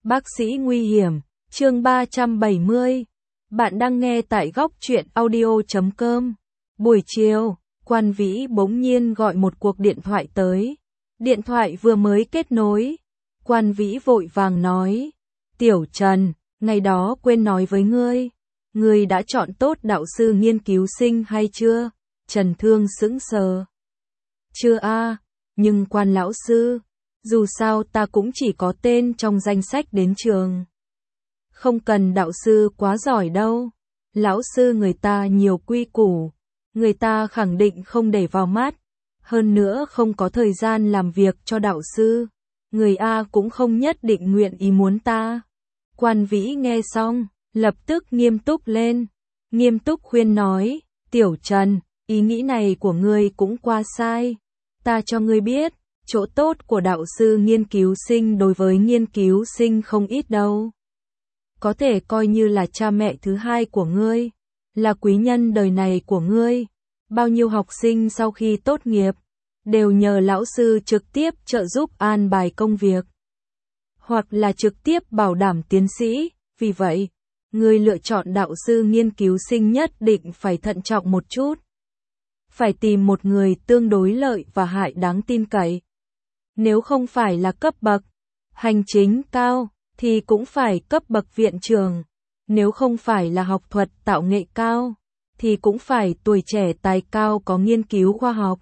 Bác sĩ nguy hiểm, chương 370. Bạn đang nghe tại góc truyện audio.com. Buổi chiều, Quan Vĩ bỗng nhiên gọi một cuộc điện thoại tới. Điện thoại vừa mới kết nối. Quan Vĩ vội vàng nói. Tiểu Trần, ngày đó quên nói với ngươi. Ngươi đã chọn tốt đạo sư nghiên cứu sinh hay chưa? Trần Thương sững sờ. Chưa a, nhưng Quan lão sư, dù sao ta cũng chỉ có tên trong danh sách đến trường. Không cần đạo sư quá giỏi đâu. Lão sư người ta nhiều quy củ, người ta khẳng định không để vào mắt. Hơn nữa không có thời gian làm việc cho đạo sư. Người A cũng không nhất định nguyện ý muốn ta. Quan Vĩ nghe xong, lập tức nghiêm túc lên. Nghiêm túc khuyên nói, Tiểu Trần, ý nghĩ này của ngươi cũng quá sai. Ta cho ngươi biết, chỗ tốt của đạo sư nghiên cứu sinh đối với nghiên cứu sinh không ít đâu. Có thể coi như là cha mẹ thứ hai của ngươi, là quý nhân đời này của ngươi. Bao nhiêu học sinh sau khi tốt nghiệp, đều nhờ lão sư trực tiếp trợ giúp an bài công việc, hoặc là trực tiếp bảo đảm tiến sĩ. Vì vậy, ngươi lựa chọn đạo sư nghiên cứu sinh nhất định phải thận trọng một chút. Phải tìm một người tương đối lợi và hại đáng tin cậy. Nếu không phải là cấp bậc hành chính cao, thì cũng phải cấp bậc viện trường. Nếu không phải là học thuật tạo nghệ cao, thì cũng phải tuổi trẻ tài cao có nghiên cứu khoa học.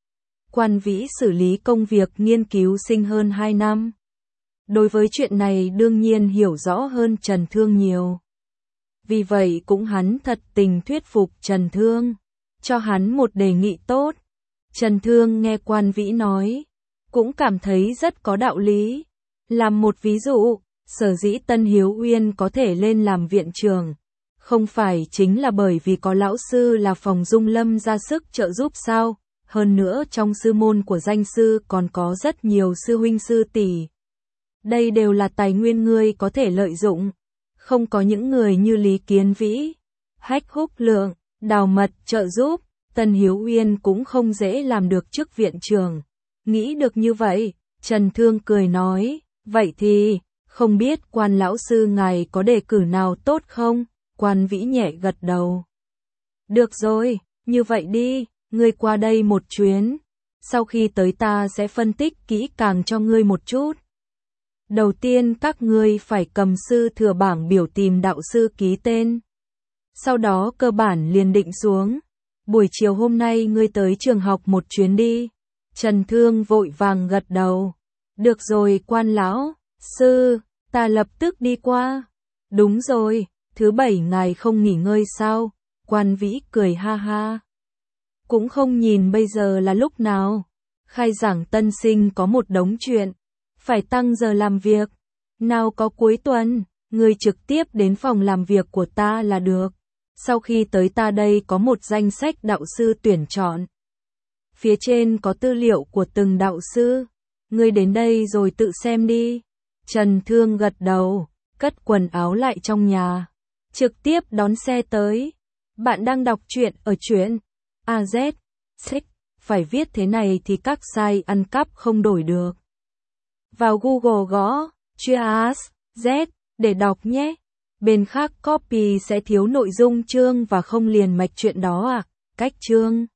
Quan Vĩ xử lý công việc nghiên cứu sinh hơn 2 năm. Đối với chuyện này đương nhiên hiểu rõ hơn Trần Thương nhiều. Vì vậy cũng hắn thật tình thuyết phục Trần Thương, cho hắn một đề nghị tốt. Trần Thương nghe Quan Vĩ nói, cũng cảm thấy rất có đạo lý. Làm một ví dụ, sở dĩ Tân Hiếu Uyên có thể lên làm viện trưởng, không phải chính là bởi vì có lão sư là Phòng Dung Lâm ra sức trợ giúp sao? Hơn nữa trong sư môn của danh sư còn có rất nhiều sư huynh sư tỷ. Đây đều là tài nguyên ngươi có thể lợi dụng. Không có những người như Lý Kiến Vĩ, Hách Húc Lượng, Đào Mật trợ giúp, Tân Hiếu Uyên cũng không dễ làm được chức viện trưởng. Nghĩ được như vậy, Trần Thương cười nói, vậy thì, không biết Quan lão sư ngài có đề cử nào tốt không? Quan Vĩ nhẹ gật đầu. Được rồi, như vậy đi, ngươi qua đây một chuyến. Sau khi tới ta sẽ phân tích kỹ càng cho ngươi một chút. Đầu tiên các ngươi phải cầm sư thừa bảng biểu tìm đạo sư ký tên. Sau đó cơ bản liền định xuống. Buổi chiều hôm nay ngươi tới trường học một chuyến đi. Trần Thương vội vàng gật đầu. Được rồi Quan lão sư, ta lập tức đi qua. Đúng rồi, thứ bảy ngài không nghỉ ngơi sao? Quan Vĩ cười ha ha. Cũng không nhìn bây giờ là lúc nào. Khai giảng tân sinh có một đống chuyện, phải tăng giờ làm việc. Nào có cuối tuần, ngươi trực tiếp đến phòng làm việc của ta là được. Sau khi tới ta đây có một danh sách đạo sư tuyển chọn. Phía trên có tư liệu của từng đạo sư. Ngươi đến đây rồi tự xem đi. Trần Thương gật đầu, cất quần áo lại trong nhà. Trực tiếp đón xe tới. Bạn đang đọc truyện ở truyện AZ. Phải viết thế này thì các site ăn cắp không đổi được. Vào Google gõ Cheers Z để đọc nhé. Bên khác copy sẽ thiếu nội dung chương và không liền mạch chuyện đó à. Cách chương